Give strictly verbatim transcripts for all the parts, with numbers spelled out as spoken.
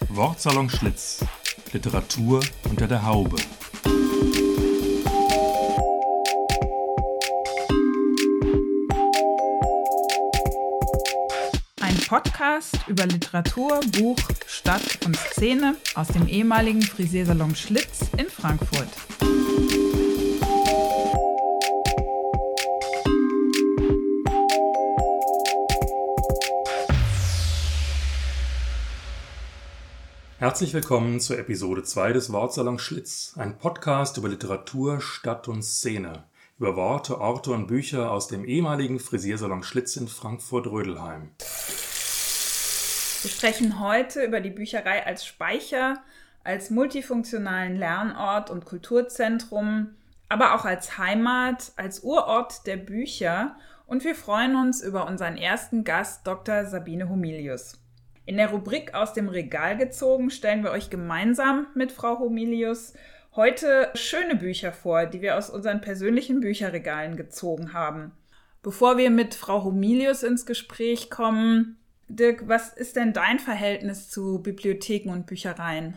Wortsalon Schlitz. Literatur unter der Haube. Ein Podcast über Literatur, Buch, Stadt und Szene aus dem ehemaligen Frisiersalon Schlitz in Frankfurt. Herzlich willkommen zur Episode zwei des Wortsalon Schlitz, ein Podcast über Literatur, Stadt und Szene, über Worte, Orte und Bücher aus dem ehemaligen Frisiersalon Schlitz in Frankfurt-Rödelheim. Wir sprechen heute über die Bücherei als Speicher, als multifunktionalen Lernort und Kulturzentrum, aber auch als Heimat, als Urort der Bücher, und wir freuen uns über unseren ersten Gast, Doktor Sabine Homilius. In der Rubrik Aus dem Regal gezogen stellen wir euch gemeinsam mit Frau Homilius heute schöne Bücher vor, die wir aus unseren persönlichen Bücherregalen gezogen haben. Bevor wir mit Frau Homilius ins Gespräch kommen, Dirk, was ist denn dein Verhältnis zu Bibliotheken und Büchereien?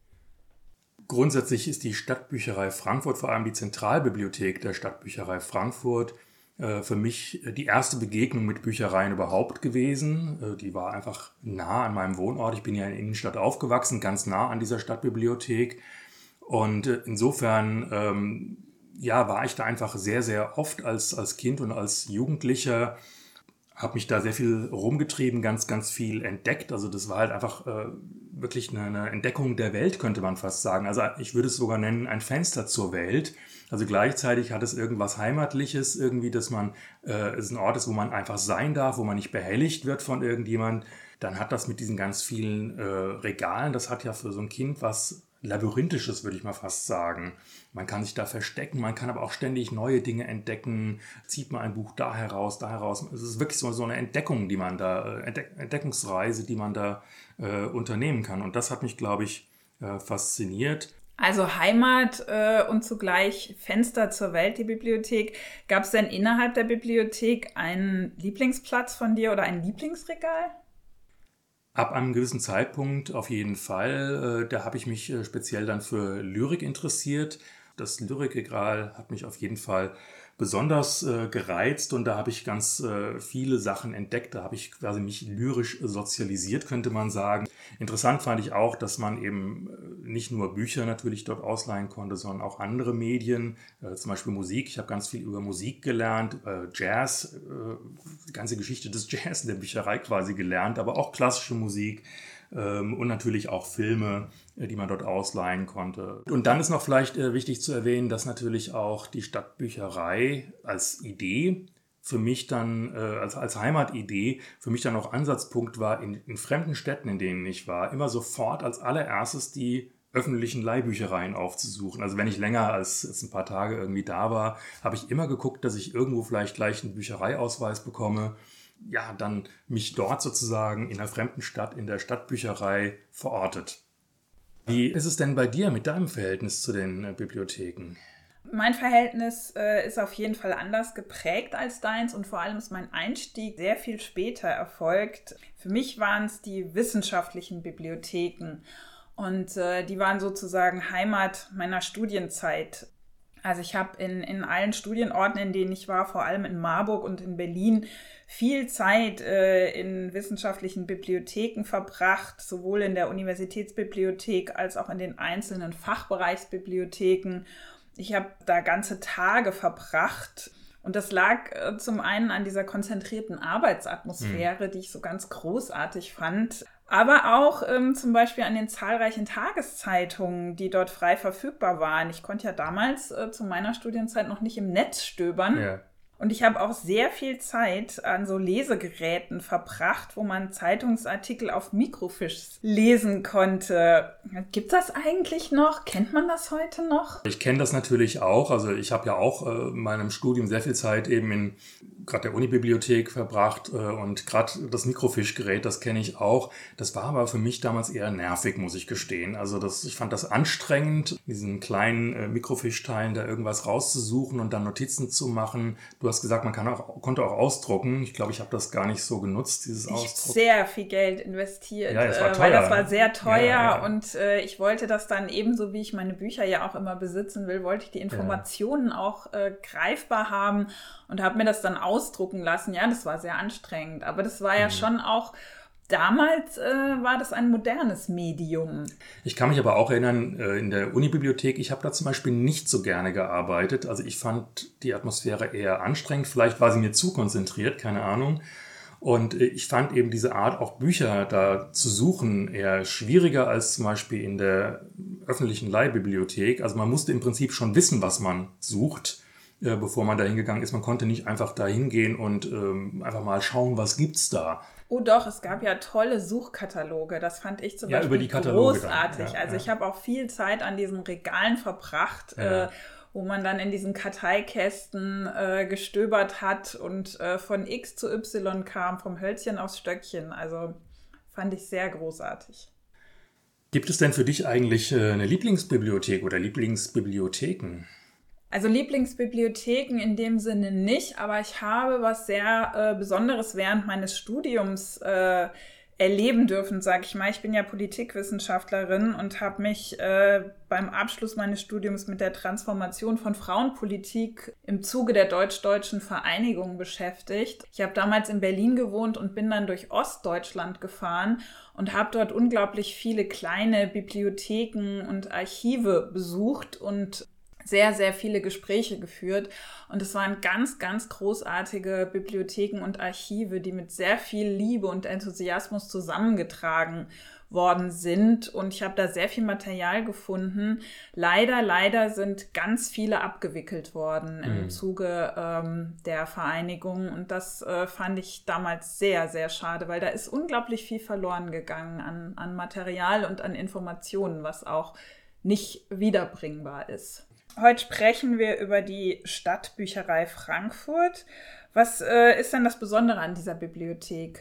Grundsätzlich ist die Stadtbücherei Frankfurt, vor allem die Zentralbibliothek der Stadtbücherei Frankfurt, für mich die erste Begegnung mit Büchereien überhaupt gewesen. Die war einfach nah an meinem Wohnort. Ich bin ja in der Innenstadt aufgewachsen, ganz nah an dieser Stadtbibliothek. Und insofern ähm, ja, war ich da einfach sehr, sehr oft als, als Kind und als Jugendlicher, habe mich da sehr viel rumgetrieben, ganz, ganz viel entdeckt. Also das war halt einfach äh, wirklich eine, eine Entdeckung der Welt, könnte man fast sagen. Also ich würde es sogar nennen, ein Fenster zur Welt. Also gleichzeitig hat es irgendwas Heimatliches, irgendwie, dass man, äh, es ein Ort ist, wo man einfach sein darf, wo man nicht behelligt wird von irgendjemand. Dann hat das mit diesen ganz vielen äh, Regalen, das hat ja für so ein Kind was Labyrinthisches, würde ich mal fast sagen. Man kann sich da verstecken, man kann aber auch ständig neue Dinge entdecken. Zieht man ein Buch da heraus, da heraus. Es ist wirklich so, so eine Entdeckung, die man da, Entdeck- Entdeckungsreise, die man da äh, unternehmen kann. Und das hat mich, glaube ich, äh, fasziniert. Also Heimat äh, und zugleich Fenster zur Welt, die Bibliothek. Gab es denn innerhalb der Bibliothek einen Lieblingsplatz von dir oder ein Lieblingsregal? Ab einem gewissen Zeitpunkt auf jeden Fall. Da habe ich mich speziell dann für Lyrik interessiert. Das Lyrikregal hat mich auf jeden Fall besonders äh, gereizt und da habe ich ganz äh, viele Sachen entdeckt. Da habe ich quasi mich lyrisch sozialisiert, könnte man sagen. Interessant fand ich auch, dass man eben äh, nicht nur Bücher natürlich dort ausleihen konnte, sondern auch andere Medien, äh, zum Beispiel Musik. Ich habe ganz viel über Musik gelernt, äh, Jazz, äh, die ganze Geschichte des Jazz in der Bücherei quasi gelernt, aber auch klassische Musik. Und natürlich auch Filme, die man dort ausleihen konnte. Und dann ist noch vielleicht wichtig zu erwähnen, dass natürlich auch die Stadtbücherei als Idee für mich dann, als, als Heimatidee, für mich dann auch Ansatzpunkt war, in, in fremden Städten, in denen ich war, immer sofort als allererstes die öffentlichen Leihbüchereien aufzusuchen. Also wenn ich länger als jetzt ein paar Tage irgendwie da war, habe ich immer geguckt, dass ich irgendwo vielleicht gleich einen Büchereiausweis bekomme. Ja, dann mich dort sozusagen in einer fremden Stadt, in der Stadtbücherei verortet. Wie ist es denn bei dir mit deinem Verhältnis zu den äh, Bibliotheken? Mein Verhältnis äh, ist auf jeden Fall anders geprägt als deins und vor allem ist mein Einstieg sehr viel später erfolgt. Für mich waren es die wissenschaftlichen Bibliotheken und äh, die waren sozusagen Heimat meiner Studienzeit. Also ich habe in, in allen Studienorten, in denen ich war, vor allem in Marburg und in Berlin, viel Zeit äh, in wissenschaftlichen Bibliotheken verbracht, sowohl in der Universitätsbibliothek als auch in den einzelnen Fachbereichsbibliotheken. Ich habe da ganze Tage verbracht und das lag äh, zum einen an dieser konzentrierten Arbeitsatmosphäre, mhm. die ich so ganz großartig fand, aber auch ähm, zum Beispiel an den zahlreichen Tageszeitungen, die dort frei verfügbar waren. Ich konnte ja damals äh, zu meiner Studienzeit noch nicht im Netz stöbern. Ja. Und ich habe auch sehr viel Zeit an so Lesegeräten verbracht, wo man Zeitungsartikel auf Mikrofiche lesen konnte. Gibt das eigentlich noch? Kennt man das heute noch? Ich kenne das natürlich auch. Also ich habe ja auch äh, in meinem Studium sehr viel Zeit eben in gerade der Unibibliothek verbracht äh, und gerade das Mikrofischgerät, das kenne ich auch. Das war aber für mich damals eher nervig, muss ich gestehen. Also das, ich fand das anstrengend, diesen kleinen äh, Mikrofischteilen da irgendwas rauszusuchen und dann Notizen zu machen. Du hast gesagt, man kann auch, konnte auch ausdrucken. Ich glaube, ich habe das gar nicht so genutzt, dieses Ich habe Ausdrucken. sehr viel Geld investiert, Ja, das war äh, teuer, weil das war ne? sehr teuer Ja, ja. und äh, ich wollte das dann ebenso, wie ich meine Bücher ja auch immer besitzen will, wollte ich die Informationen ja. auch äh, greifbar haben und habe mir das dann ausdrucken lassen. Ja, das war sehr anstrengend, aber das war ja mhm. schon auch, damals äh, war das ein modernes Medium. Ich kann mich aber auch erinnern, äh, in der Unibibliothek, ich habe da zum Beispiel nicht so gerne gearbeitet. Also ich fand die Atmosphäre eher anstrengend. Vielleicht war sie mir zu konzentriert, keine Ahnung. Und äh, ich fand eben diese Art, auch Bücher da zu suchen, eher schwieriger als zum Beispiel in der öffentlichen Leihbibliothek. Also man musste im Prinzip schon wissen, was man sucht, äh, bevor man da hingegangen ist. Man konnte nicht einfach da hingehen und ähm, einfach mal schauen, was gibt's da. Oh doch, es gab ja tolle Suchkataloge. Das fand ich zum ja, Beispiel über die Kataloge großartig. Ja, also ja. ich habe auch viel Zeit an diesen Regalen verbracht, ja. äh, wo man dann in diesen Karteikästen äh, gestöbert hat und äh, von X zu Y kam, vom Hölzchen aufs Stöckchen. Also fand ich sehr großartig. Gibt es denn für dich eigentlich äh, eine Lieblingsbibliothek oder Lieblingsbibliotheken? Also Lieblingsbibliotheken in dem Sinne nicht, aber ich habe was sehr äh, Besonderes während meines Studiums äh, erleben dürfen, sage ich mal. Ich bin ja Politikwissenschaftlerin und habe mich äh, beim Abschluss meines Studiums mit der Transformation von Frauenpolitik im Zuge der deutsch-deutschen Vereinigung beschäftigt. Ich habe damals in Berlin gewohnt und bin dann durch Ostdeutschland gefahren und habe dort unglaublich viele kleine Bibliotheken und Archive besucht und sehr, sehr viele Gespräche geführt. Und es waren ganz, ganz großartige Bibliotheken und Archive, die mit sehr viel Liebe und Enthusiasmus zusammengetragen worden sind. Und ich habe da sehr viel Material gefunden. Leider, leider sind ganz viele abgewickelt worden mhm. im Zuge ähm, der Vereinigung. Und das äh, fand ich damals sehr, sehr schade, weil da ist unglaublich viel verloren gegangen an, an Material und an Informationen, was auch nicht wiederbringbar ist. Heute sprechen wir über die Stadtbücherei Frankfurt. Was äh, ist denn das Besondere an dieser Bibliothek?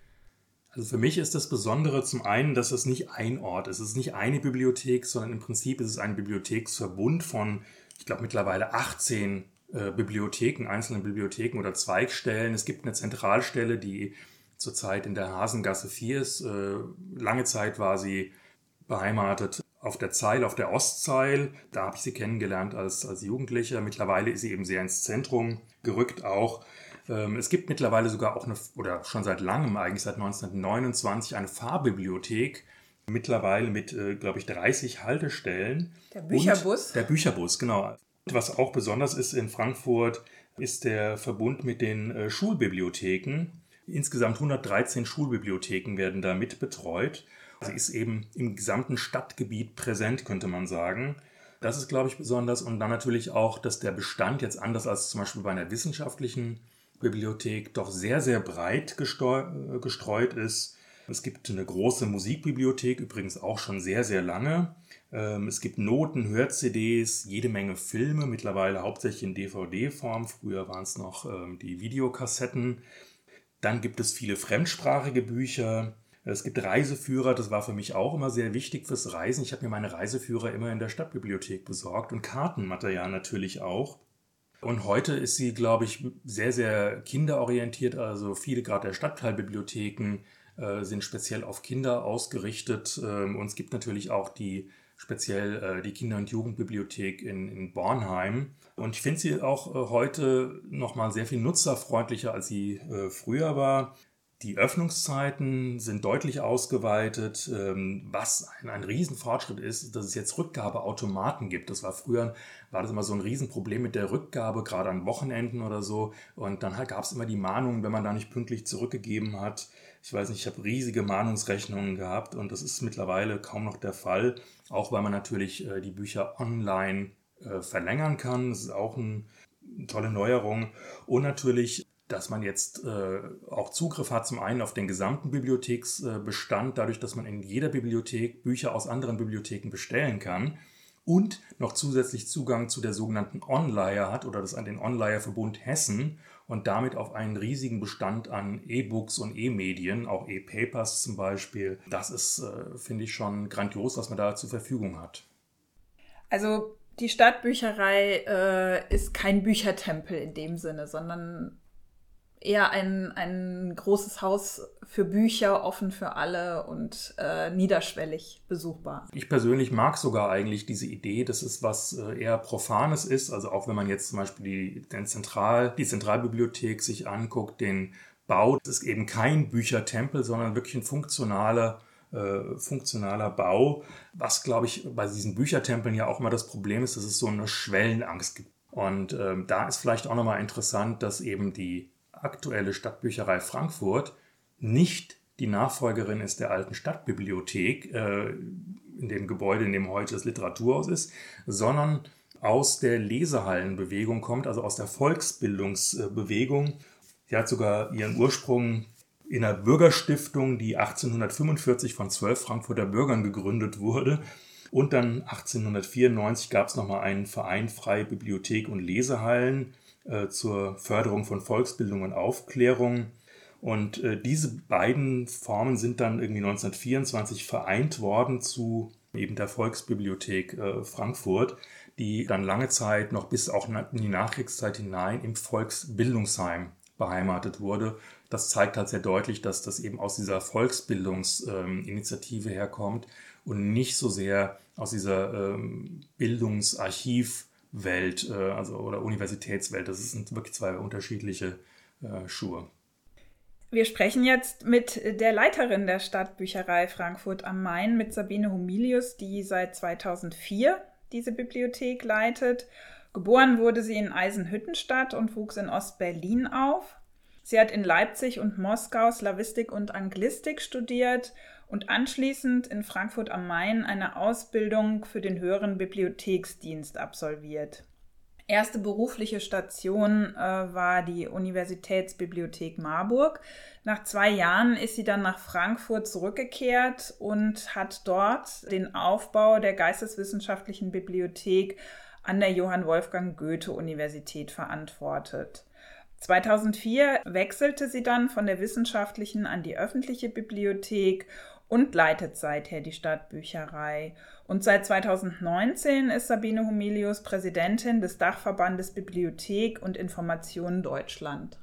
Also für mich ist das Besondere zum einen, dass es nicht ein Ort ist. Es ist nicht eine Bibliothek, sondern im Prinzip ist es ein Bibliotheksverbund von, ich glaube, mittlerweile achtzehn äh, Bibliotheken, einzelnen Bibliotheken oder Zweigstellen. Es gibt eine Zentralstelle, die zurzeit in der Hasengasse vier ist. Äh, lange Zeit war sie beheimatet auf der Zeil, auf der Ostzeil. Da habe ich sie kennengelernt als, als Jugendlicher. Mittlerweile ist sie eben sehr ins Zentrum gerückt auch. Ähm, es gibt mittlerweile sogar auch eine, oder schon seit langem, eigentlich seit neunzehnhundertneunundzwanzig, eine Fahrbibliothek. Mittlerweile mit, äh, glaube ich, dreißig Haltestellen. Der Bücherbus? Und der Bücherbus, genau. Was auch besonders ist in Frankfurt, ist der Verbund mit den äh, Schulbibliotheken. Insgesamt hundertdreizehn Schulbibliotheken werden da mit betreut. Sie ist eben im gesamten Stadtgebiet präsent, könnte man sagen. Das ist, glaube ich, besonders. Und dann natürlich auch, dass der Bestand jetzt anders als zum Beispiel bei einer wissenschaftlichen Bibliothek doch sehr, sehr breit gesteu- gestreut ist. Es gibt eine große Musikbibliothek, übrigens auch schon sehr, sehr lange. Es gibt Noten, Hör-C Ds, jede Menge Filme, mittlerweile hauptsächlich in D V D-Form. Früher waren es noch die Videokassetten. Dann gibt es viele fremdsprachige Bücher. Es gibt Reiseführer, das war für mich auch immer sehr wichtig fürs Reisen. Ich habe mir meine Reiseführer immer in der Stadtbibliothek besorgt und Kartenmaterial natürlich auch. Und heute ist sie, glaube ich, sehr, sehr kinderorientiert. Also viele gerade der Stadtteilbibliotheken äh, sind speziell auf Kinder ausgerichtet. Ähm, und es gibt natürlich auch die speziell äh, die Kinder- und Jugendbibliothek in, in Bornheim. Und ich finde sie auch äh, heute nochmal sehr viel nutzerfreundlicher, als sie äh, früher war. Die Öffnungszeiten sind deutlich ausgeweitet. Was ein, ein Riesenfortschritt ist, dass es jetzt Rückgabeautomaten gibt. Das war früher, war das immer so ein Riesenproblem mit der Rückgabe, gerade an Wochenenden oder so. Und dann halt gab es immer die Mahnungen, wenn man da nicht pünktlich zurückgegeben hat. Ich weiß nicht, ich habe riesige Mahnungsrechnungen gehabt und das ist mittlerweile kaum noch der Fall. Auch weil man natürlich die Bücher online verlängern kann. Das ist auch eine tolle Neuerung. Und natürlich, dass man jetzt äh, auch Zugriff hat zum einen auf den gesamten Bibliotheksbestand, dadurch, dass man in jeder Bibliothek Bücher aus anderen Bibliotheken bestellen kann und noch zusätzlich Zugang zu der sogenannten Onleiher hat oder das an den Onleiherverbund Hessen. und damit auf einen riesigen Bestand an E-Books und E-Medien, auch E-Papers zum Beispiel. Das ist, äh, finde ich, schon grandios, was man da zur Verfügung hat. Also die Stadtbücherei äh, ist kein Büchertempel in dem Sinne, sondern eher ein, ein großes Haus für Bücher, offen für alle und äh, niederschwellig besuchbar. Ich persönlich mag sogar eigentlich diese Idee, dass es was äh, eher Profanes ist. Also auch wenn man jetzt zum Beispiel die, den Zentral, die Zentralbibliothek sich anguckt, den Bau, das ist eben kein Büchertempel, sondern wirklich ein funktionaler, äh, funktionaler Bau. Was, glaube ich, bei diesen Büchertempeln ja auch immer das Problem ist, dass es so eine Schwellenangst gibt. Und äh, da ist vielleicht auch nochmal interessant, dass eben die aktuelle Stadtbücherei Frankfurt nicht die Nachfolgerin ist der alten Stadtbibliothek, äh, in dem Gebäude, in dem heute das Literaturhaus ist, sondern aus der Lesehallenbewegung kommt, also aus der Volksbildungsbewegung. Sie hat sogar ihren Ursprung in einer Bürgerstiftung, die achtzehnhundertfünfundvierzig von zwölf Frankfurter Bürgern gegründet wurde. Und dann achtzehnhundertvierundneunzig gab es nochmal einen Verein Freie Bibliothek und Lesehallen äh, zur Förderung von Volksbildung und Aufklärung. Und äh, diese beiden Formen sind dann irgendwie neunzehnhundertvierundzwanzig vereint worden zu eben der Volksbibliothek äh, Frankfurt, die dann lange Zeit, noch bis auch in die Nachkriegszeit hinein, im Volksbildungsheim beheimatet wurde. Das zeigt halt sehr deutlich, dass das eben aus dieser Volksbildungsinitiative ähm, herkommt und nicht so sehr aus dieser ähm, Bildungsarchivwelt äh, also, oder Universitätswelt. Das sind wirklich zwei unterschiedliche äh, Schuhe. Wir sprechen jetzt mit der Leiterin der Stadtbücherei Frankfurt am Main, mit Sabine Homilius, die seit zweitausendvier diese Bibliothek leitet. Geboren wurde sie in Eisenhüttenstadt und wuchs in Ostberlin auf. Sie hat in Leipzig und Moskau Slawistik und Anglistik studiert und anschließend in Frankfurt am Main eine Ausbildung für den höheren Bibliotheksdienst absolviert. Erste berufliche Station äh, war die Universitätsbibliothek Marburg. Nach zwei Jahren ist sie dann nach Frankfurt zurückgekehrt und hat dort den Aufbau der Geisteswissenschaftlichen Bibliothek an der Johann Wolfgang Goethe-Universität verantwortet. zweitausendvier wechselte sie dann von der wissenschaftlichen an die öffentliche Bibliothek und leitet seither die Stadtbücherei. Und seit zweitausendneunzehn ist Sabine Homilius Präsidentin des Dachverbandes Bibliothek und Information Deutschland.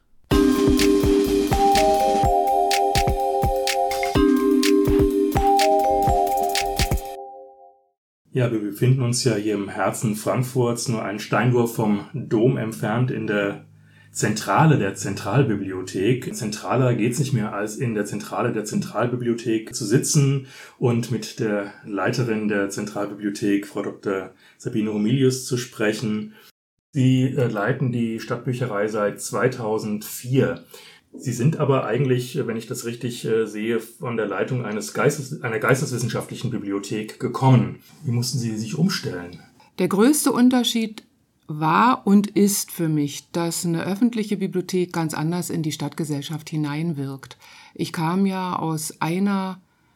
Ja, wir befinden uns ja hier im Herzen Frankfurts, nur einen Steinwurf vom Dom entfernt, in der Zentrale der Zentralbibliothek. Zentraler geht's nicht mehr, als in der Zentrale der Zentralbibliothek zu sitzen und mit der Leiterin der Zentralbibliothek, Frau Doktor Sabine Homilius, zu sprechen. Sie äh, leiten die Stadtbücherei seit zweitausendvier. Sie sind aber eigentlich, wenn ich das richtig äh, sehe, von der Leitung eines Geistes, einer geisteswissenschaftlichen Bibliothek gekommen. Wie mussten Sie sich umstellen? Der größte Unterschied war und ist für mich, dass eine öffentliche Bibliothek ganz anders in die Stadtgesellschaft hineinwirkt. Ich kam ja aus einer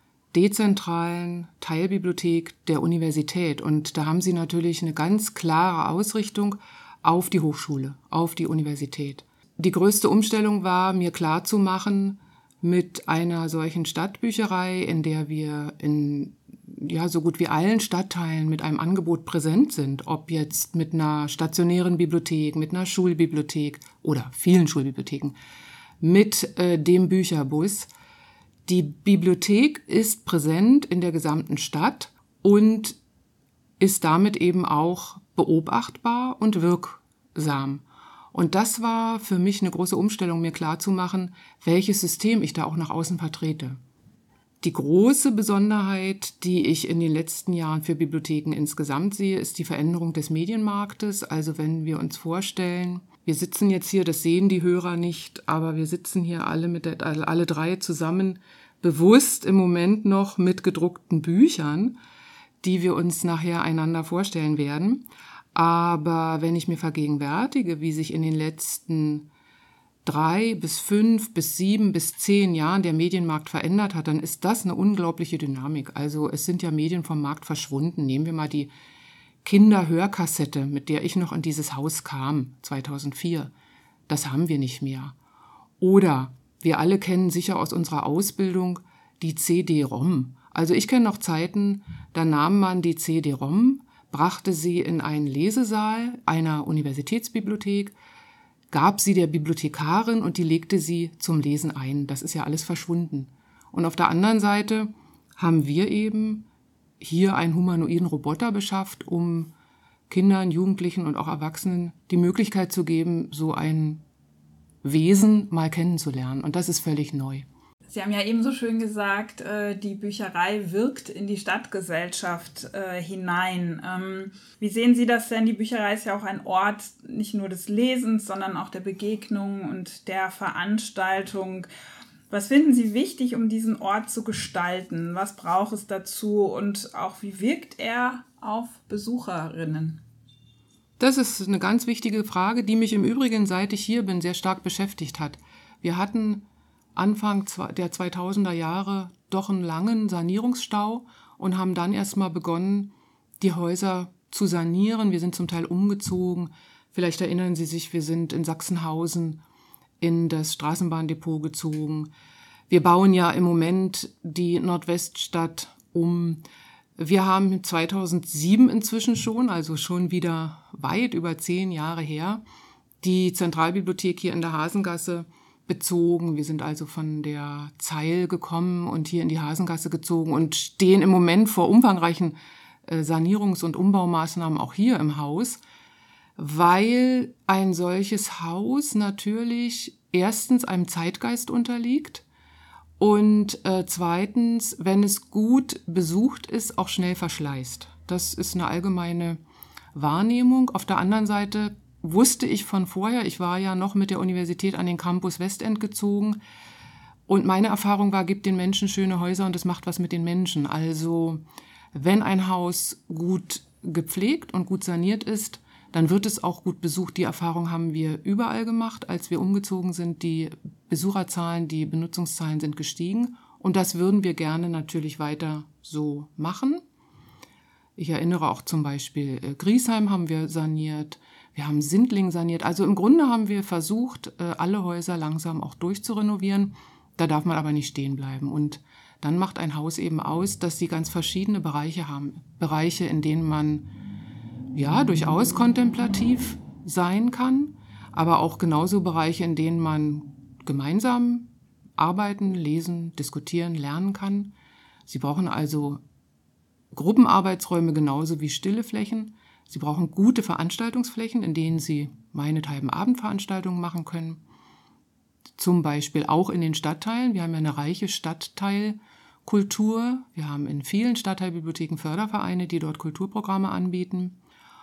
dezentralen Teilbibliothek der Universität und da haben sie natürlich eine ganz klare Ausrichtung auf die Hochschule, auf die Universität. Die größte Umstellung war, mir klarzumachen, mit einer solchen Stadtbücherei, in der wir in ja so gut wie allen Stadtteilen mit einem Angebot präsent sind, ob jetzt mit einer stationären Bibliothek, mit einer Schulbibliothek oder vielen Schulbibliotheken, mit äh, dem Bücherbus. Die Bibliothek ist präsent in der gesamten Stadt und ist damit eben auch beobachtbar und wirksam. Und das war für mich eine große Umstellung, mir klarzumachen, welches System ich da auch nach außen vertrete. Die große Besonderheit, die ich in den letzten Jahren für Bibliotheken insgesamt sehe, ist die Veränderung des Medienmarktes. Also wenn wir uns vorstellen, wir sitzen jetzt hier, das sehen die Hörer nicht, aber wir sitzen hier alle mit der, alle drei zusammen, bewusst im Moment noch mit gedruckten Büchern, die wir uns nachher einander vorstellen werden. Aber wenn ich mir vergegenwärtige, wie sich in den letzten drei bis fünf bis sieben bis zehn Jahren der Medienmarkt verändert hat, dann ist das eine unglaubliche Dynamik. Also es sind ja Medien vom Markt verschwunden. Nehmen wir mal die Kinderhörkassette, mit der ich noch in dieses Haus kam, zweitausendvier. Das haben wir nicht mehr. Oder wir alle kennen sicher aus unserer Ausbildung die C D-ROM. Also ich kenne noch Zeiten, da nahm man die C D-ROM, brachte sie in einen Lesesaal einer Universitätsbibliothek, gab sie der Bibliothekarin und die legte sie zum Lesen ein. Das ist ja alles verschwunden. Und auf der anderen Seite haben wir eben hier einen humanoiden Roboter beschafft, um Kindern, Jugendlichen und auch Erwachsenen die Möglichkeit zu geben, so ein Wesen mal kennenzulernen. Und das ist völlig neu. Sie haben ja eben so schön gesagt, die Bücherei wirkt in die Stadtgesellschaft hinein. Wie sehen Sie das denn? Die Bücherei ist ja auch ein Ort nicht nur des Lesens, sondern auch der Begegnung und der Veranstaltung. Was finden Sie wichtig, um diesen Ort zu gestalten? Was braucht es dazu und auch wie wirkt er auf Besucherinnen? Das ist eine ganz wichtige Frage, die mich im Übrigen, seit ich hier bin, sehr stark beschäftigt hat. Wir hatten Anfang der zweitausender Jahre doch einen langen Sanierungsstau und haben dann erstmal begonnen, die Häuser zu sanieren. Wir sind zum Teil umgezogen. Vielleicht erinnern Sie sich, wir sind in Sachsenhausen in das Straßenbahndepot gezogen. Wir bauen ja im Moment die Nordweststadt um. Wir haben zweitausendsieben inzwischen schon, also schon wieder weit über zehn Jahre her, die Zentralbibliothek hier in der Hasengasse bezogen. Wir sind also von der Zeil gekommen und hier in die Hasengasse gezogen und stehen im Moment vor umfangreichen äh, Sanierungs- und Umbaumaßnahmen auch hier im Haus, weil ein solches Haus natürlich erstens einem Zeitgeist unterliegt und äh, zweitens, wenn es gut besucht ist, auch schnell verschleißt. Das ist eine allgemeine Wahrnehmung. Auf der anderen Seite wusste ich von vorher, ich war ja noch mit der Universität an den Campus Westend gezogen und meine Erfahrung war, gibt den Menschen schöne Häuser und es macht was mit den Menschen. Also wenn ein Haus gut gepflegt und gut saniert ist, dann wird es auch gut besucht. Die Erfahrung haben wir überall gemacht, als wir umgezogen sind. Die Besucherzahlen, die Benutzungszahlen sind gestiegen und das würden wir gerne natürlich weiter so machen. Ich erinnere auch zum Beispiel äh, Griesheim haben wir saniert. Wir haben Sindling saniert. Also im Grunde haben wir versucht, alle Häuser langsam auch durchzurenovieren. Da darf man aber nicht stehen bleiben. Und dann macht ein Haus eben aus, dass sie ganz verschiedene Bereiche haben. Bereiche, in denen man ja durchaus kontemplativ sein kann, aber auch genauso Bereiche, in denen man gemeinsam arbeiten, lesen, diskutieren, lernen kann. Sie brauchen also Gruppenarbeitsräume genauso wie stille Flächen. Sie brauchen gute Veranstaltungsflächen, in denen Sie meinethalben Abendveranstaltungen machen können. Zum Beispiel auch in den Stadtteilen. Wir haben ja eine reiche Stadtteilkultur. Wir haben in vielen Stadtteilbibliotheken Fördervereine, die dort Kulturprogramme anbieten.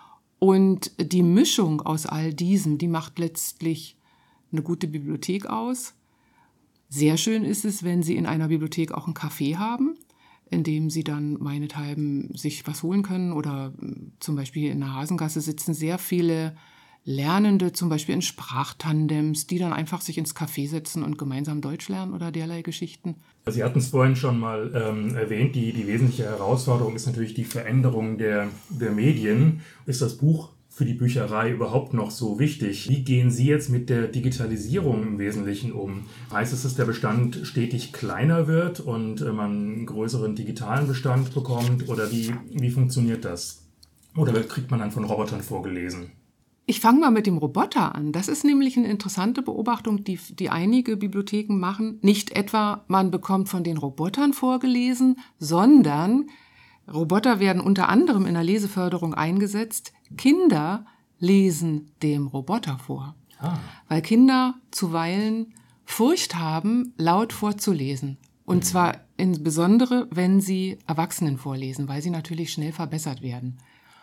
Und die Mischung aus all diesem, die macht letztlich eine gute Bibliothek aus. Sehr schön ist es, wenn Sie in einer Bibliothek auch ein Café haben, in dem Sie dann meinethalben sich was holen können oder zum Beispiel in der Hasengasse sitzen sehr viele Lernende, zum Beispiel in Sprachtandems, die dann einfach sich ins Café setzen und gemeinsam Deutsch lernen oder derlei Geschichten. Sie hatten es vorhin schon mal ähm, erwähnt, die, die wesentliche Herausforderung ist natürlich die Veränderung der, der Medien. Ist das Buch für die Bücherei überhaupt noch so wichtig? Wie gehen Sie jetzt mit der Digitalisierung im Wesentlichen um? Heißt es, dass der Bestand stetig kleiner wird und man einen größeren digitalen Bestand bekommt? Oder wie, wie funktioniert das? Oder kriegt man dann von Robotern vorgelesen? Ich fange mal mit dem Roboter an. Das ist nämlich eine interessante Beobachtung, die, die einige Bibliotheken machen. Nicht etwa, man bekommt von den Robotern vorgelesen, sondern Roboter werden unter anderem in der Leseförderung eingesetzt. Kinder lesen dem Roboter vor, ah. weil Kinder zuweilen Furcht haben, laut vorzulesen. Und mhm. zwar insbesondere, wenn sie Erwachsenen vorlesen, weil sie natürlich schnell verbessert werden.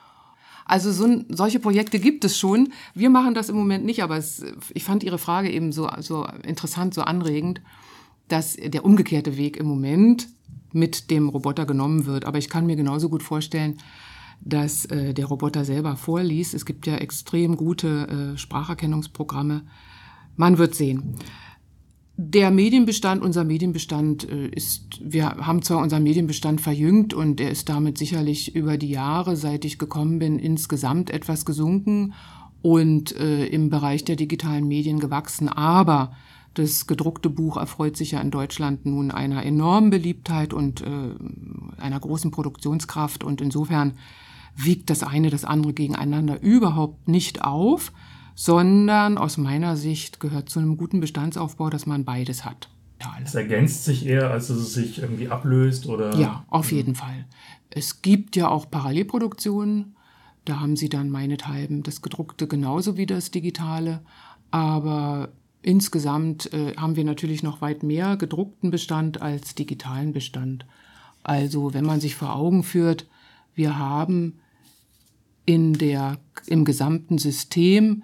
Also so, solche Projekte gibt es schon. Wir machen das im Moment nicht, aber es, ich fand Ihre Frage eben so, so interessant, so anregend, dass der umgekehrte Weg im Moment mit dem Roboter genommen wird. Aber ich kann mir genauso gut vorstellen, dass äh, der Roboter selber vorliest. Es gibt ja extrem gute äh, Spracherkennungsprogramme. Man wird sehen. Der Medienbestand, unser Medienbestand äh, ist, wir haben zwar unseren Medienbestand verjüngt und der ist damit sicherlich über die Jahre, seit ich gekommen bin, insgesamt etwas gesunken. und äh, im Bereich der digitalen Medien gewachsen. Aber das gedruckte Buch erfreut sich ja in Deutschland nun einer enormen Beliebtheit und äh, einer großen Produktionskraft. Und insofern wiegt das eine das andere gegeneinander überhaupt nicht auf, sondern aus meiner Sicht gehört zu einem guten Bestandsaufbau, dass man beides hat. Es ergänzt sich eher, als dass es sich irgendwie ablöst, oder? Ja, auf jeden Fall. Es gibt ja auch Parallelproduktionen. Da haben Sie dann meinethalben das Gedruckte genauso wie das Digitale. Aber insgesamt äh, haben wir natürlich noch weit mehr gedruckten Bestand als digitalen Bestand. Also wenn man sich vor Augen führt, wir haben in der, im gesamten System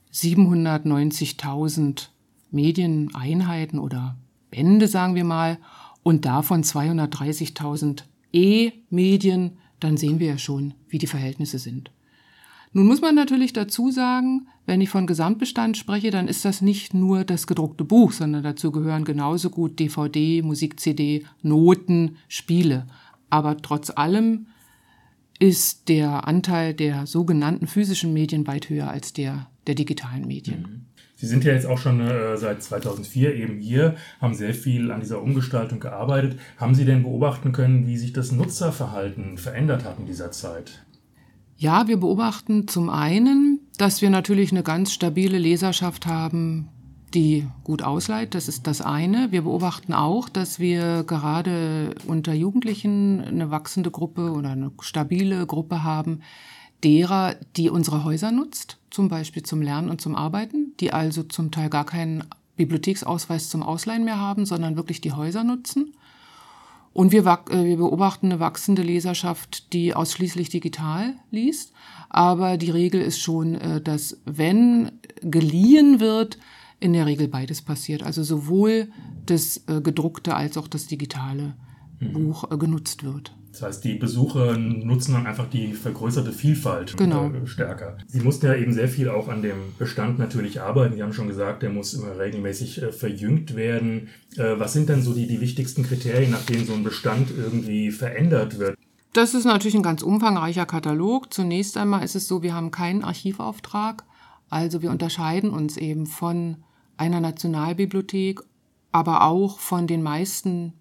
siebenhundertneunzigtausend Medieneinheiten oder Bände, sagen wir mal, und davon zweihundertdreißigtausend E-Medien, dann sehen wir ja schon, wie die Verhältnisse sind. Nun muss man natürlich dazu sagen, wenn ich von Gesamtbestand spreche, dann ist das nicht nur das gedruckte Buch, sondern dazu gehören genauso gut D V D, Musik-C D, Noten, Spiele. Aber trotz allem ist der Anteil der sogenannten physischen Medien weit höher als der der digitalen Medien. Sie sind ja jetzt auch schon äh, seit zweitausendvier eben hier, haben sehr viel an dieser Umgestaltung gearbeitet. Haben Sie denn beobachten können, wie sich das Nutzerverhalten verändert hat in dieser Zeit? Ja, wir beobachten zum einen, dass wir natürlich eine ganz stabile Leserschaft haben, die gut ausleiht. Das ist das eine. Wir beobachten auch, dass wir gerade unter Jugendlichen eine wachsende Gruppe oder eine stabile Gruppe haben, derer, die unsere Häuser nutzt, zum Beispiel zum Lernen und zum Arbeiten, die also zum Teil gar keinen Bibliotheksausweis zum Ausleihen mehr haben, sondern wirklich die Häuser nutzen. Und wir, wir beobachten eine wachsende Leserschaft, die ausschließlich digital liest. Aber die Regel ist schon, dass wenn geliehen wird, in der Regel beides passiert. Also sowohl das gedruckte als auch das digitale mhm. Buch genutzt wird. Das heißt, die Besucher nutzen dann einfach die vergrößerte Vielfalt genau. äh, stärker. Sie mussten ja eben sehr viel auch an dem Bestand natürlich arbeiten. Sie haben schon gesagt, der muss immer regelmäßig äh, verjüngt werden. Äh, was sind denn so die, die wichtigsten Kriterien, nach denen so ein Bestand irgendwie verändert wird? Das ist natürlich ein ganz umfangreicher Katalog. Zunächst einmal ist es so, wir haben keinen Archivauftrag. Also wir unterscheiden uns eben von einer Nationalbibliothek, aber auch von den meisten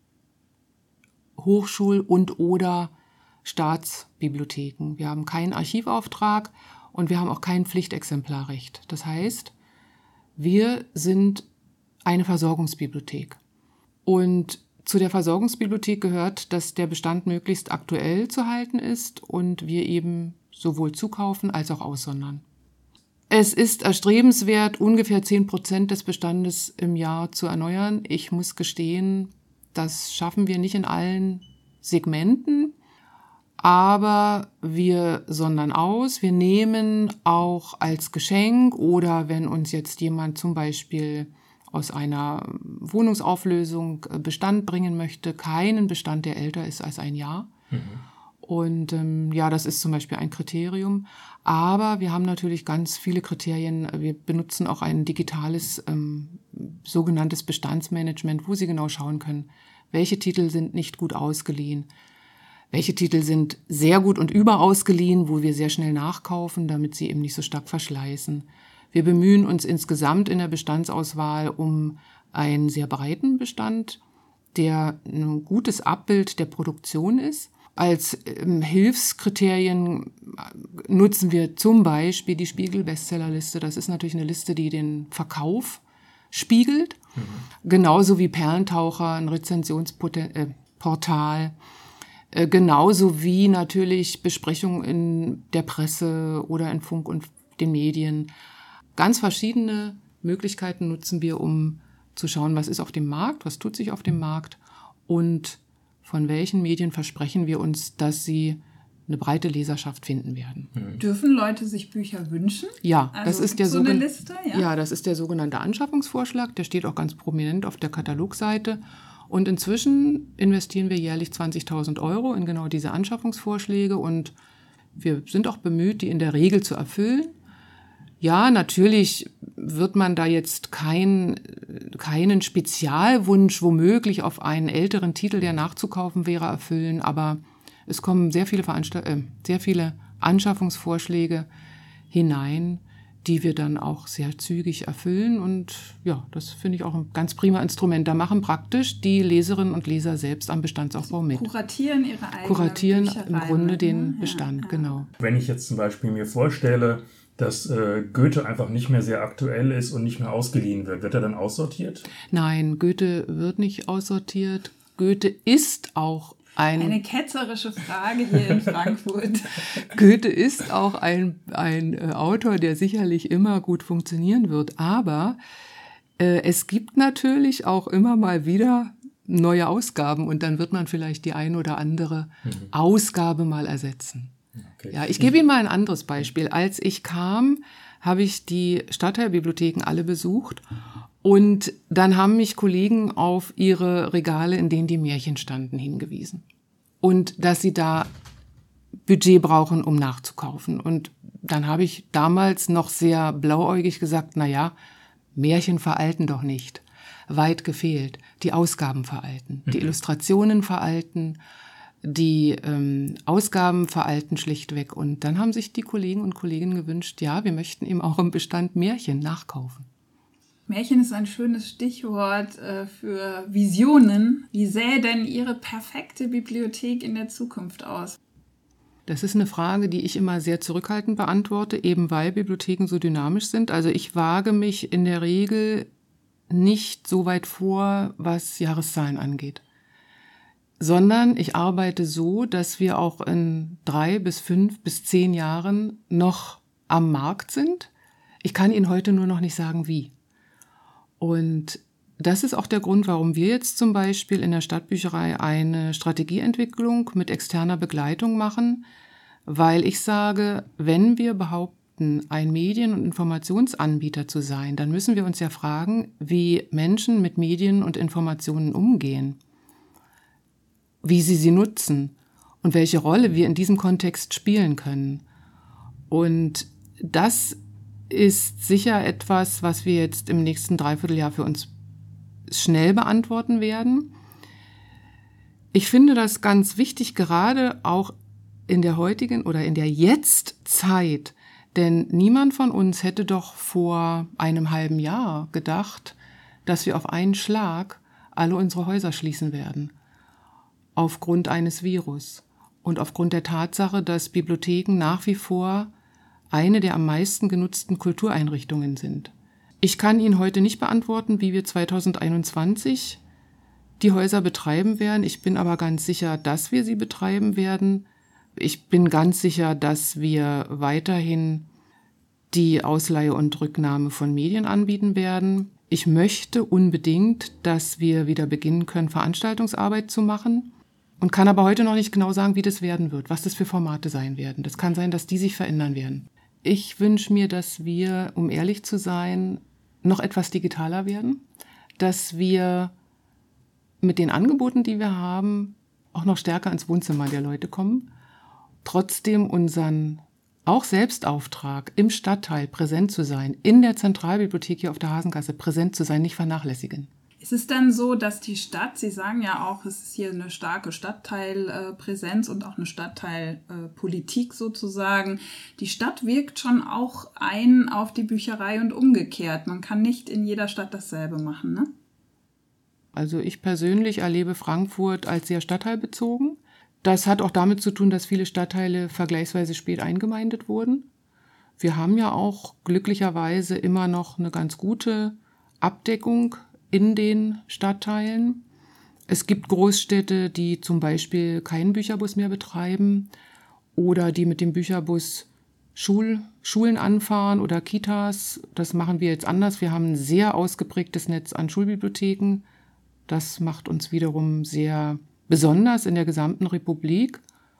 Hochschul- und oder Staatsbibliotheken. Wir haben keinen Archivauftrag und wir haben auch kein Pflichtexemplarrecht. Das heißt, wir sind eine Versorgungsbibliothek. Und zu der Versorgungsbibliothek gehört, dass der Bestand möglichst aktuell zu halten ist und wir eben sowohl zukaufen als auch aussondern. Es ist erstrebenswert, ungefähr zehn Prozent des Bestandes im Jahr zu erneuern. Ich muss gestehen, das schaffen wir nicht in allen Segmenten, aber wir sondern aus. Wir nehmen auch als Geschenk oder wenn uns jetzt jemand zum Beispiel aus einer Wohnungsauflösung Bestand bringen möchte, keinen Bestand, der älter ist als ein Jahr. Mhm. Und ähm, ja, das ist zum Beispiel ein Kriterium. Aber wir haben natürlich ganz viele Kriterien. Wir benutzen auch ein digitales ähm, sogenanntes Bestandsmanagement, wo Sie genau schauen können, welche Titel sind nicht gut ausgeliehen, welche Titel sind sehr gut und überausgeliehen, wo wir sehr schnell nachkaufen, damit sie eben nicht so stark verschleißen. Wir bemühen uns insgesamt in der Bestandsauswahl um einen sehr breiten Bestand, der ein gutes Abbild der Produktion ist. Als ähm, Hilfskriterien nutzen wir zum Beispiel die Spiegel-Bestsellerliste. Das ist natürlich eine Liste, die den Verkauf spiegelt. Mhm. Genauso wie Perlentaucher, ein Rezensionsportal. Äh, genauso wie natürlich Besprechungen in der Presse oder in Funk und den Medien. Ganz verschiedene Möglichkeiten nutzen wir, um zu schauen, was ist auf dem Markt, was tut sich auf dem Markt und von welchen Medien versprechen wir uns, dass sie eine breite Leserschaft finden werden. Mhm. Dürfen Leute sich Bücher wünschen? Ja, also das ist der so sogen- eine Liste, ja? ja, das ist der sogenannte Anschaffungsvorschlag. Der steht auch ganz prominent auf der Katalogseite. Und inzwischen investieren wir jährlich zwanzigtausend Euro in genau diese Anschaffungsvorschläge und wir sind auch bemüht, die in der Regel zu erfüllen. Ja, natürlich wird man da jetzt kein, keinen Spezialwunsch womöglich auf einen älteren Titel, der nachzukaufen wäre, erfüllen, aber es kommen sehr viele, Veranstalt- äh, sehr viele Anschaffungsvorschläge hinein, die wir dann auch sehr zügig erfüllen. Und ja, das finde ich auch ein ganz prima Instrument. Da machen praktisch die Leserinnen und Leser selbst am Bestandsaufbau mit. Kuratieren ihre eigene Kuratieren Bücherei im Grunde mit, den ne? Bestand, ja, ja. genau. Wenn ich jetzt zum Beispiel mir vorstelle, dass äh, Goethe einfach nicht mehr sehr aktuell ist und nicht mehr ausgeliehen wird, wird er dann aussortiert? Nein, Goethe wird nicht aussortiert. Goethe ist auch ein... Eine ketzerische Frage hier in Frankfurt. Goethe ist auch ein, ein äh, Autor, der sicherlich immer gut funktionieren wird. Aber äh, es gibt natürlich auch immer mal wieder neue Ausgaben und dann wird man vielleicht die ein oder andere mhm. Ausgabe mal ersetzen. Okay. Ja, ich gebe Ihnen mal ein anderes Beispiel. Als ich kam, habe ich die Stadtteilbibliotheken alle besucht und dann haben mich Kollegen auf ihre Regale, in denen die Märchen standen, hingewiesen. Und dass sie da Budget brauchen, um nachzukaufen. Und dann habe ich damals noch sehr blauäugig gesagt, na ja, Märchen veralten doch nicht. Weit gefehlt. Die Ausgaben veralten, die Illustrationen veralten, die ähm, Ausgaben veralten schlichtweg. Und dann haben sich die Kollegen und Kolleginnen gewünscht, ja, wir möchten eben auch im Bestand Märchen nachkaufen. Märchen ist ein schönes Stichwort äh, für Visionen. Wie sähe denn Ihre perfekte Bibliothek in der Zukunft aus? Das ist eine Frage, die ich immer sehr zurückhaltend beantworte, eben weil Bibliotheken so dynamisch sind. Also ich wage mich in der Regel nicht so weit vor, was Jahreszahlen angeht, sondern ich arbeite so, dass wir auch in drei bis fünf bis zehn Jahren noch am Markt sind. Ich kann Ihnen heute nur noch nicht sagen, wie. Und das ist auch der Grund, warum wir jetzt zum Beispiel in der Stadtbücherei eine Strategieentwicklung mit externer Begleitung machen, weil ich sage, wenn wir behaupten, ein Medien- und Informationsanbieter zu sein, dann müssen wir uns ja fragen, wie Menschen mit Medien und Informationen umgehen, wie sie sie nutzen und welche Rolle wir in diesem Kontext spielen können. Und das ist sicher etwas, was wir jetzt im nächsten Dreivierteljahr für uns schnell beantworten werden. Ich finde das ganz wichtig, gerade auch in der heutigen oder in der Jetztzeit, denn niemand von uns hätte doch vor einem halben Jahr gedacht, dass wir auf einen Schlag alle unsere Häuser schließen werden, aufgrund eines Virus und aufgrund der Tatsache, dass Bibliotheken nach wie vor eine der am meisten genutzten Kultureinrichtungen sind. Ich kann Ihnen heute nicht beantworten, wie wir zwanzig einundzwanzig die Häuser betreiben werden. Ich bin aber ganz sicher, dass wir sie betreiben werden. Ich bin ganz sicher, dass wir weiterhin die Ausleihe und Rücknahme von Medien anbieten werden. Ich möchte unbedingt, dass wir wieder beginnen können, Veranstaltungsarbeit zu machen und kann aber heute noch nicht genau sagen, wie das werden wird, was das für Formate sein werden. Das kann sein, dass die sich verändern werden. Ich wünsche mir, dass wir, um ehrlich zu sein, noch etwas digitaler werden, dass wir mit den Angeboten, die wir haben, auch noch stärker ins Wohnzimmer der Leute kommen, trotzdem unseren auch Selbstauftrag im Stadtteil präsent zu sein, in der Zentralbibliothek hier auf der Hasengasse präsent zu sein, nicht vernachlässigen. Ist es denn so, dass die Stadt, Sie sagen ja auch, es ist hier eine starke Stadtteilpräsenz und auch eine Stadtteilpolitik sozusagen, die Stadt wirkt schon auch ein auf die Bücherei und umgekehrt. Man kann nicht in jeder Stadt dasselbe machen, ne? Also ich persönlich erlebe Frankfurt als sehr stadtteilbezogen. Das hat auch damit zu tun, dass viele Stadtteile vergleichsweise spät eingemeindet wurden. Wir haben ja auch glücklicherweise immer noch eine ganz gute Abdeckung in den Stadtteilen. Es gibt Großstädte, die zum Beispiel keinen Bücherbus mehr betreiben oder die mit dem Bücherbus Schul, Schulen anfahren oder Kitas. Das machen wir jetzt anders. Wir haben ein sehr ausgeprägtes Netz an Schulbibliotheken. Das macht uns wiederum sehr besonders in der gesamten Republik.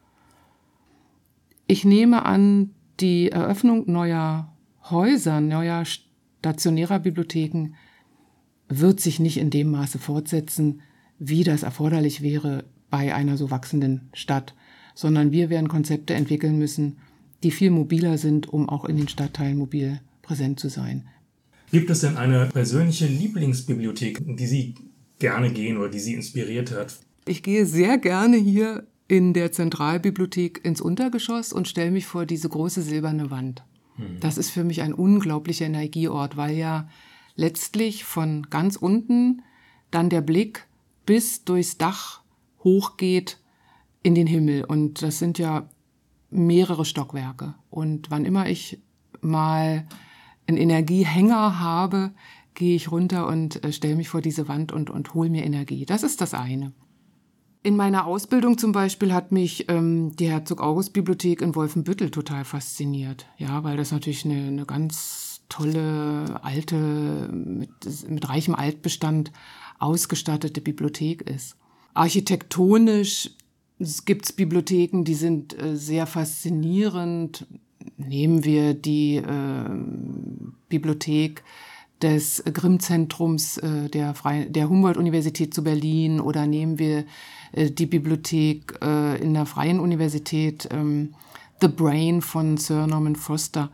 Ich nehme an, die Eröffnung neuer Häuser, neuer stationärer Bibliotheken wird sich nicht in dem Maße fortsetzen, wie das erforderlich wäre bei einer so wachsenden Stadt, sondern wir werden Konzepte entwickeln müssen, die viel mobiler sind, um auch in den Stadtteilen mobil präsent zu sein. Gibt es denn eine persönliche Lieblingsbibliothek, die Sie gerne gehen oder die Sie inspiriert hat? Ich gehe sehr gerne hier in der Zentralbibliothek ins Untergeschoss und stelle mich vor diese große silberne Wand. Das ist für mich ein unglaublicher Energieort, weil ja letztlich von ganz unten dann der Blick bis durchs Dach hochgeht in den Himmel. Und das sind ja mehrere Stockwerke. Und wann immer ich mal einen Energiehänger habe, gehe ich runter und äh, stelle mich vor diese Wand und, und hole mir Energie. Das ist das eine. In meiner Ausbildung zum Beispiel hat mich ähm, die Herzog-August-Bibliothek in Wolfenbüttel total fasziniert. Ja, weil das natürlich eine, eine ganz tolle, alte, mit, mit reichem Altbestand ausgestattete Bibliothek ist. Architektonisch gibt es Bibliotheken, die sind äh, sehr faszinierend. Nehmen wir die äh, Bibliothek des Grimm-Zentrums äh, der, Freien, der Humboldt-Universität zu Berlin oder nehmen wir äh, die Bibliothek äh, in der Freien Universität ähm, The Brain von Sir Norman Foster.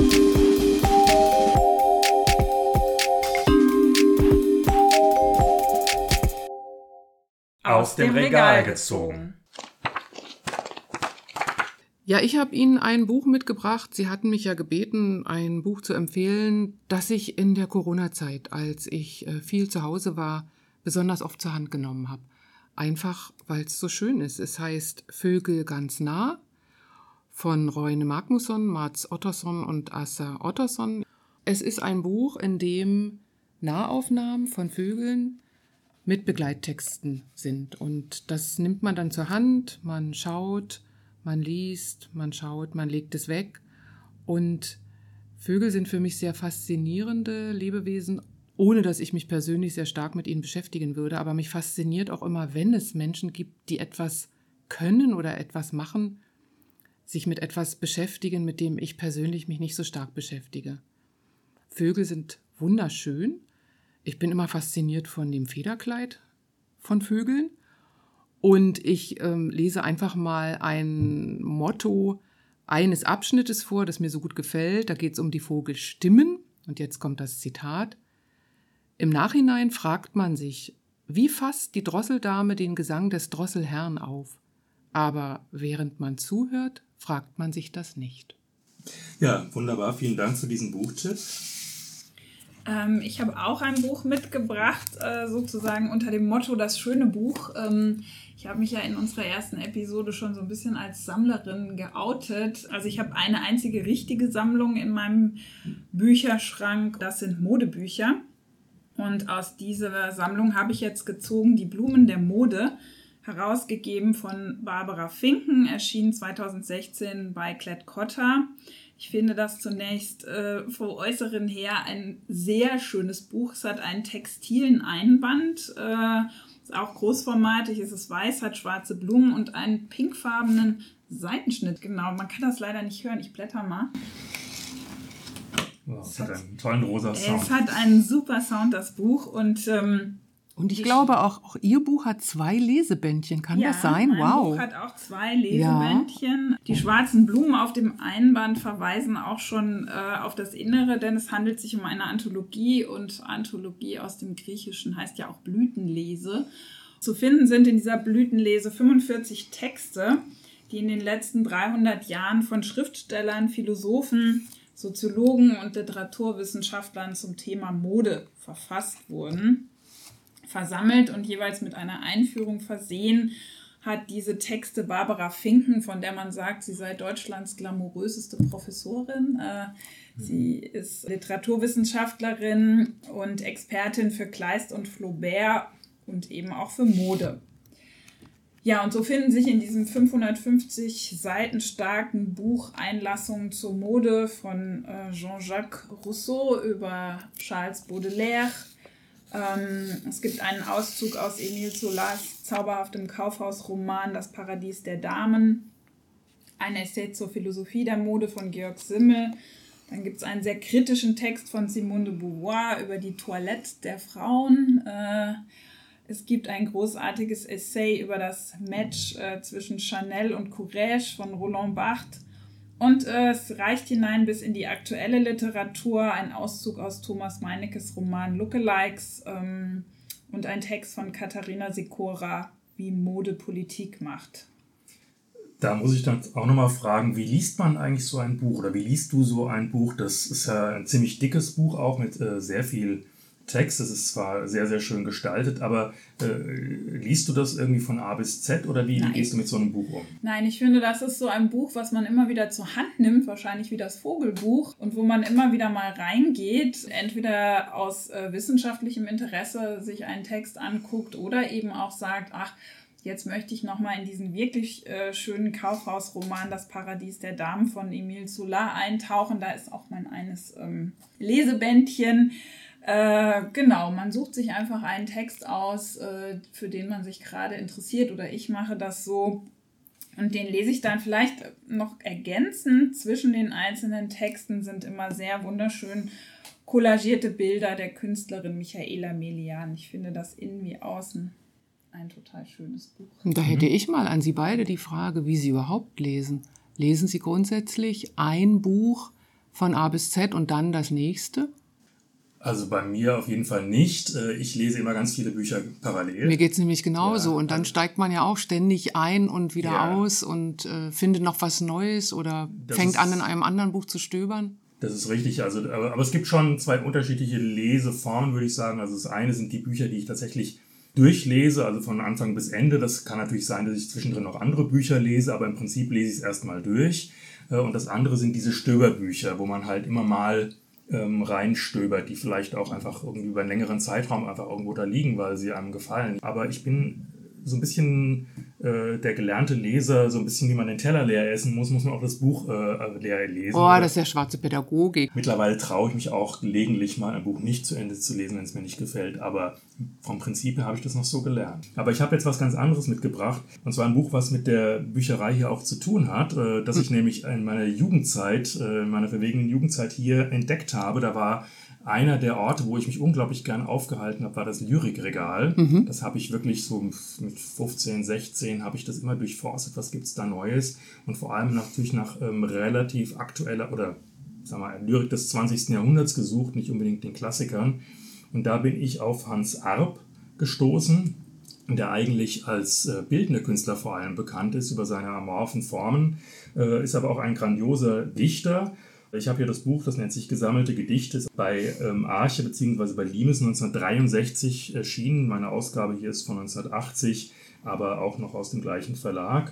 Aus dem Regal gezogen. Ja, ich habe Ihnen ein Buch mitgebracht. Sie hatten mich ja gebeten, ein Buch zu empfehlen, das ich in der Corona-Zeit, als ich äh, viel zu Hause war, besonders oft zur Hand genommen habe. Einfach, weil es so schön ist. Es heißt Vögel ganz nah von Roine Magnusson, Mats Ottoson und Assa Ottoson. Es ist ein Buch, in dem Nahaufnahmen von Vögeln mit Begleittexten sind. Und das nimmt man dann zur Hand, man schaut, man liest, man schaut, man legt es weg. Und Vögel sind für mich sehr faszinierende Lebewesen, ohne dass ich mich persönlich sehr stark mit ihnen beschäftigen würde. Aber mich fasziniert auch immer, wenn es Menschen gibt, die etwas können oder etwas machen, sich mit etwas beschäftigen, mit dem ich persönlich mich nicht so stark beschäftige. Vögel sind wunderschön. Ich bin immer fasziniert von dem Federkleid von Vögeln. Und ich ähm, lese einfach mal ein Motto eines Abschnittes vor, das mir so gut gefällt. Da geht es um die Vogelstimmen. Und jetzt kommt das Zitat. Im Nachhinein fragt man sich, wie fasst die Drosseldame den Gesang des Drosselherrn auf? Aber während man zuhört, fragt man sich das nicht. Ja, wunderbar. Vielen Dank für diesen Buchtipp. Ähm, ich habe auch ein Buch mitgebracht, äh, sozusagen unter dem Motto Das schöne Buch. Ähm, ich habe mich ja in unserer ersten Episode schon so ein bisschen als Sammlerin geoutet. Also ich habe eine einzige richtige Sammlung in meinem Bücherschrank. Das sind Modebücher. Und aus dieser Sammlung habe ich jetzt gezogen Die Blumen der Mode, herausgegeben von Barbara Finken, erschien zweitausendsechzehn bei Klett-Cotta. Ich finde das zunächst äh, vom Äußeren her ein sehr schönes Buch. Es hat einen textilen Einband, äh, ist auch großformatig, es ist weiß, hat schwarze Blumen und einen pinkfarbenen Seitenschnitt. Genau, man kann das leider nicht hören, ich blätter mal. Oh, es hat einen tollen rosa Sound. Es hat einen super Sound, das Buch. Und, ähm, und ich glaube, auch, auch Ihr Buch hat zwei Lesebändchen. Kann ja, das sein? Mein Wow. Buch hat auch zwei Lesebändchen. Ja. Die schwarzen Blumen auf dem Einband verweisen auch schon äh, auf das Innere, denn es handelt sich um eine Anthologie. Und Anthologie aus dem Griechischen heißt ja auch Blütenlese. Zu finden sind in dieser Blütenlese fünfundvierzig Texte, die in den letzten dreihundert Jahren von Schriftstellern, Philosophen, Soziologen und Literaturwissenschaftlern zum Thema Mode verfasst wurden. Versammelt und jeweils mit einer Einführung versehen hat diese Texte Barbara Finken, von der man sagt, sie sei Deutschlands glamouröseste Professorin. Sie ist Literaturwissenschaftlerin und Expertin für Kleist und Flaubert und eben auch für Mode. Ja, und so finden sich in diesem fünfhundertfünfzig Seiten starken Buch Einlassungen zur Mode von äh, Jean-Jacques Rousseau über Charles Baudelaire. Ähm, es gibt einen Auszug aus Émile Zolas zauberhaftem Kaufhausroman Das Paradies der Damen, ein Essay zur Philosophie der Mode von Georg Simmel. Dann gibt es einen sehr kritischen Text von Simone de Beauvoir über die Toilette der Frauen. Äh, Es gibt ein großartiges Essay über das Match äh, zwischen Chanel und Courrèges von Roland Barthes. Und äh, es reicht hinein bis in die aktuelle Literatur, ein Auszug aus Thomas Meinekes Roman Lookalikes ähm, und ein Text von Katharina Sikora, wie Mode Politik macht. Da muss ich dann auch nochmal fragen, wie liest man eigentlich so ein Buch oder wie liest du so ein Buch? Das ist ja ein ziemlich dickes Buch auch mit äh, sehr viel Text. Das ist zwar sehr, sehr schön gestaltet, aber äh, liest du das irgendwie von A bis Z oder wie Nein. gehst du mit so einem Buch um? Nein, ich finde, das ist so ein Buch, was man immer wieder zur Hand nimmt, wahrscheinlich wie das Vogelbuch, und wo man immer wieder mal reingeht, entweder aus äh, wissenschaftlichem Interesse sich einen Text anguckt oder eben auch sagt, ach, jetzt möchte ich nochmal in diesen wirklich äh, schönen Kaufhausroman Das Paradies der Damen von Émile Zola eintauchen. Da ist auch mein eines ähm, Lesebändchen. Äh, genau, man sucht sich einfach einen Text aus, äh, für den man sich gerade interessiert, oder ich mache das so, und den lese ich dann vielleicht noch ergänzend. Zwischen den einzelnen Texten sind immer sehr wunderschön kollagierte Bilder der Künstlerin Michaela Melian. Ich finde das innen wie außen ein total schönes Buch. Da hätte ich mal an Sie beide die Frage, wie Sie überhaupt lesen. Lesen Sie grundsätzlich ein Buch von A bis Z und dann das nächste? Also bei mir auf jeden Fall nicht. Ich lese immer ganz viele Bücher parallel. Mir geht es nämlich genauso. Ja, und dann also, steigt man ja auch ständig ein und wieder ja. aus und äh, findet noch was Neues oder Das fängt ist, an, in einem anderen Buch zu stöbern. Das ist richtig. Also, aber, aber es gibt schon zwei unterschiedliche Leseformen, würde ich sagen. Also das eine sind die Bücher, die ich tatsächlich durchlese, also von Anfang bis Ende. Das kann natürlich sein, dass ich zwischendrin noch andere Bücher lese, aber im Prinzip lese ich es erstmal durch. Und das andere sind diese Stöberbücher, wo man halt immer mal ähm, reinstöbert, die vielleicht auch einfach irgendwie über einen längeren Zeitraum einfach irgendwo da liegen, weil sie einem gefallen. Aber ich bin so ein bisschen äh, der gelernte Leser, so ein bisschen wie man den Teller leer essen muss, muss man auch das Buch äh, leer lesen. Oh, das ist ja schwarze Pädagogik. Mittlerweile traue ich mich auch gelegentlich mal ein Buch nicht zu Ende zu lesen, wenn es mir nicht gefällt, aber vom Prinzip her habe ich das noch so gelernt. Aber ich habe jetzt was ganz anderes mitgebracht, und zwar ein Buch, was mit der Bücherei hier auch zu tun hat, äh, das ich nämlich in meiner Jugendzeit, äh, in meiner verwegenen Jugendzeit hier entdeckt habe. Da war einer der Orte, wo ich mich unglaublich gern aufgehalten habe, war das Lyrikregal. Mhm. Das habe ich wirklich so mit fünfzehn, sechzehn habe ich das immer durchforstet, was gibt es da Neues, und vor allem natürlich nach ähm, relativ aktueller oder sagen wir, Lyrik des zwanzigsten Jahrhunderts gesucht, nicht unbedingt den Klassikern. Und da bin ich auf Hans Arp gestoßen, der eigentlich als äh, bildender Künstler vor allem bekannt ist über seine amorphen Formen, äh, ist aber auch ein grandioser Dichter. Ich habe hier das Buch, das nennt sich Gesammelte Gedichte, bei ähm, Arche bzw. bei Limes neunzehnhundertdreiundsechzig erschienen. Meine Ausgabe hier ist von neunzehnhundertachtzig, aber auch noch aus dem gleichen Verlag.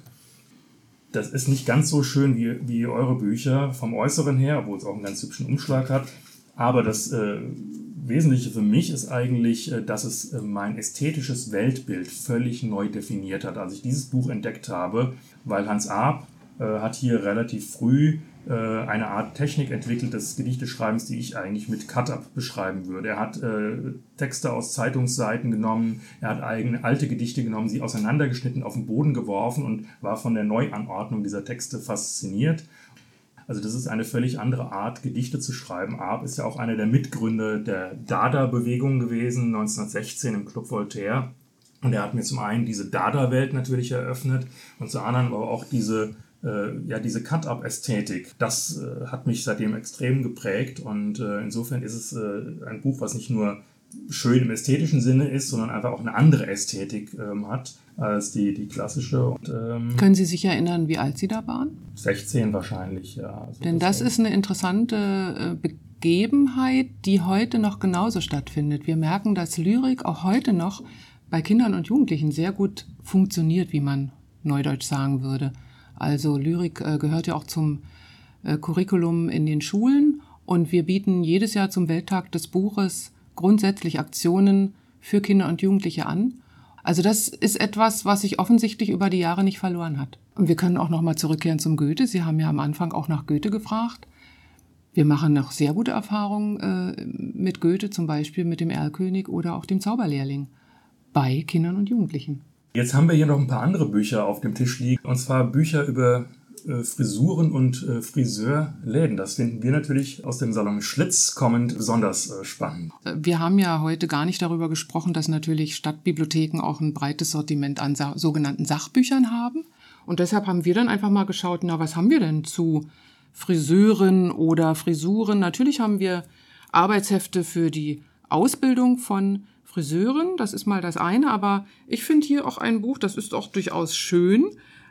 Das ist nicht ganz so schön wie, wie eure Bücher vom Äußeren her, obwohl es auch einen ganz hübschen Umschlag hat. Aber das äh, Wesentliche für mich ist eigentlich, äh, dass es äh, mein ästhetisches Weltbild völlig neu definiert hat, als ich dieses Buch entdeckt habe, weil Hans Arp äh, hat hier relativ früh eine Art Technik entwickelt des Gedichteschreibens, die ich eigentlich mit Cut-Up beschreiben würde. Er hat äh, Texte aus Zeitungsseiten genommen, er hat eigene alte Gedichte genommen, sie auseinandergeschnitten, auf den Boden geworfen und war von der Neuanordnung dieser Texte fasziniert. Also das ist eine völlig andere Art, Gedichte zu schreiben. Arp ist ja auch einer der Mitgründer der Dada-Bewegung gewesen, neunzehnhundertsechzehn im Club Voltaire. Und er hat mir zum einen diese Dada-Welt natürlich eröffnet und zum anderen aber auch diese ja, diese Cut-Up-Ästhetik, das äh, hat mich seitdem extrem geprägt, und äh, insofern ist es äh, ein Buch, was nicht nur schön im ästhetischen Sinne ist, sondern einfach auch eine andere Ästhetik ähm, hat als die, die klassische. Und, ähm, Können Sie sich erinnern, wie alt Sie da waren? sechzehn wahrscheinlich, ja. Also Denn das, das ist eine interessante äh, Begebenheit, die heute noch genauso stattfindet. Wir merken, dass Lyrik auch heute noch bei Kindern und Jugendlichen sehr gut funktioniert, wie man neudeutsch sagen würde. Also Lyrik äh, gehört ja auch zum äh, Curriculum in den Schulen, und wir bieten jedes Jahr zum Welttag des Buches grundsätzlich Aktionen für Kinder und Jugendliche an. Also das ist etwas, was sich offensichtlich über die Jahre nicht verloren hat. Und wir können auch noch mal zurückkehren zum Goethe. Sie haben ja am Anfang auch nach Goethe gefragt. Wir machen noch sehr gute Erfahrungen äh, mit Goethe, zum Beispiel mit dem Erlkönig oder auch dem Zauberlehrling bei Kindern und Jugendlichen. Jetzt haben wir hier noch ein paar andere Bücher auf dem Tisch liegen, und zwar Bücher über äh, Frisuren und äh, Friseurläden. Das finden wir natürlich aus dem Salon Schlitz kommend besonders äh, spannend. Wir haben ja heute gar nicht darüber gesprochen, dass natürlich Stadtbibliotheken auch ein breites Sortiment an sa- sogenannten Sachbüchern haben. Und deshalb haben wir dann einfach mal geschaut, na, was haben wir denn zu Friseuren oder Frisuren? Natürlich haben wir Arbeitshefte für die Ausbildung von Friseuren, das ist mal das eine, aber ich finde hier auch ein Buch, das ist auch durchaus schön.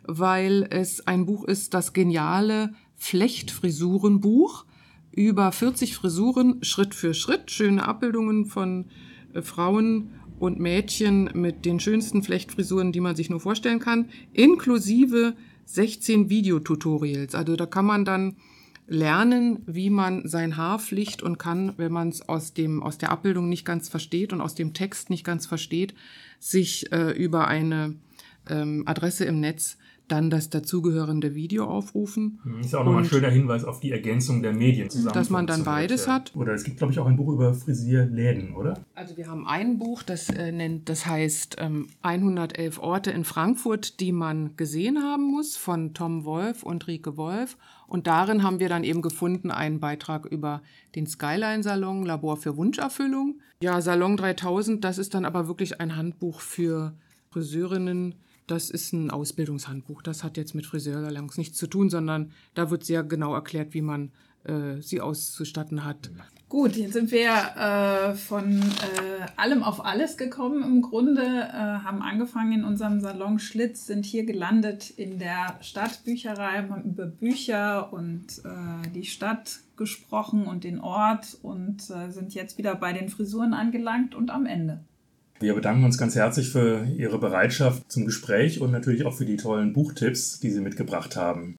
weil es ein Buch ist, das geniale Flechtfrisurenbuch, über vierzig Frisuren, Schritt für Schritt, schöne Abbildungen von äh, Frauen und Mädchen mit den schönsten Flechtfrisuren, die man sich nur vorstellen kann, inklusive sechzehn Videotutorials. Also da kann man dann lernen, wie man sein Haar flicht und kann, wenn man es aus dem aus der Abbildung nicht ganz versteht und aus dem Text nicht ganz versteht, sich äh, über eine ähm, Adresse im Netz dann das dazugehörende Video aufrufen. Das ist auch nochmal ein schöner Hinweis auf die Ergänzung der Medien zusammen. Dass man dann beides ja. hat. Oder es gibt, glaube ich, auch ein Buch über Frisierläden, oder? Also wir haben ein Buch, das äh, nennt, das heißt ähm, hundertelf Orte in Frankfurt, die man gesehen haben muss, von Tom Wolf und Rike Wolf. Und darin haben wir dann eben gefunden einen Beitrag über den Skyline-Salon, Labor für Wunscherfüllung. Ja, Salon dreitausend, das ist dann aber wirklich ein Handbuch für Friseurinnen. Das ist ein Ausbildungshandbuch. Das hat jetzt mit Friseursalons nichts zu tun, sondern da wird sehr genau erklärt, wie man äh, sie auszustatten hat. Gut, jetzt sind wir äh, von äh, allem auf alles gekommen im Grunde, äh, haben angefangen in unserem Salon Schlitz, sind hier gelandet in der Stadtbücherei, haben über Bücher und äh, die Stadt gesprochen und den Ort und äh, sind jetzt wieder bei den Frisuren angelangt und am Ende. Wir bedanken uns ganz herzlich für Ihre Bereitschaft zum Gespräch und natürlich auch für die tollen Buchtipps, die Sie mitgebracht haben.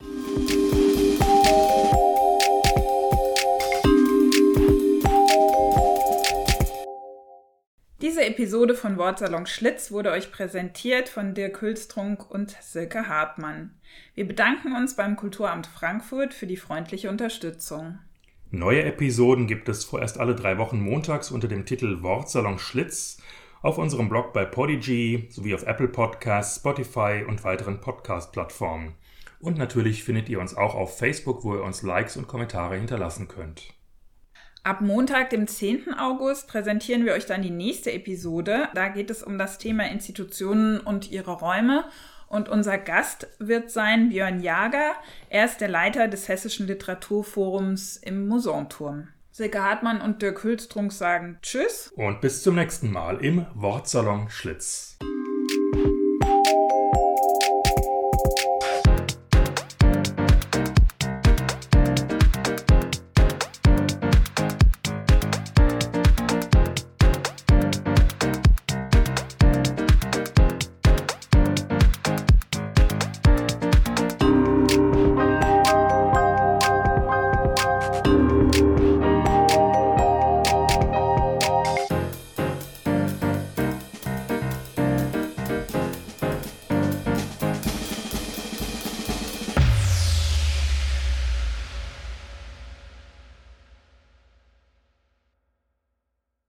Diese Episode von Wortsalon Schlitz wurde euch präsentiert von Dirk Hülstrunk und Silke Hartmann. Wir bedanken uns beim Kulturamt Frankfurt für die freundliche Unterstützung. Neue Episoden gibt es vorerst alle drei Wochen montags unter dem Titel Wortsalon Schlitz auf unserem Blog bei Podigy sowie auf Apple Podcasts, Spotify und weiteren Podcast-Plattformen. Und natürlich findet ihr uns auch auf Facebook, wo ihr uns Likes und Kommentare hinterlassen könnt. Ab Montag, dem zehnten August, präsentieren wir euch dann die nächste Episode. Da geht es um das Thema Institutionen und ihre Räume. Und unser Gast wird sein Björn Jager. Er ist der Leiter des Hessischen Literaturforums im Mosanturm. Silke Hartmann und Dirk Hülstrunk sagen Tschüss. Und bis zum nächsten Mal im Wortsalon Schlitz.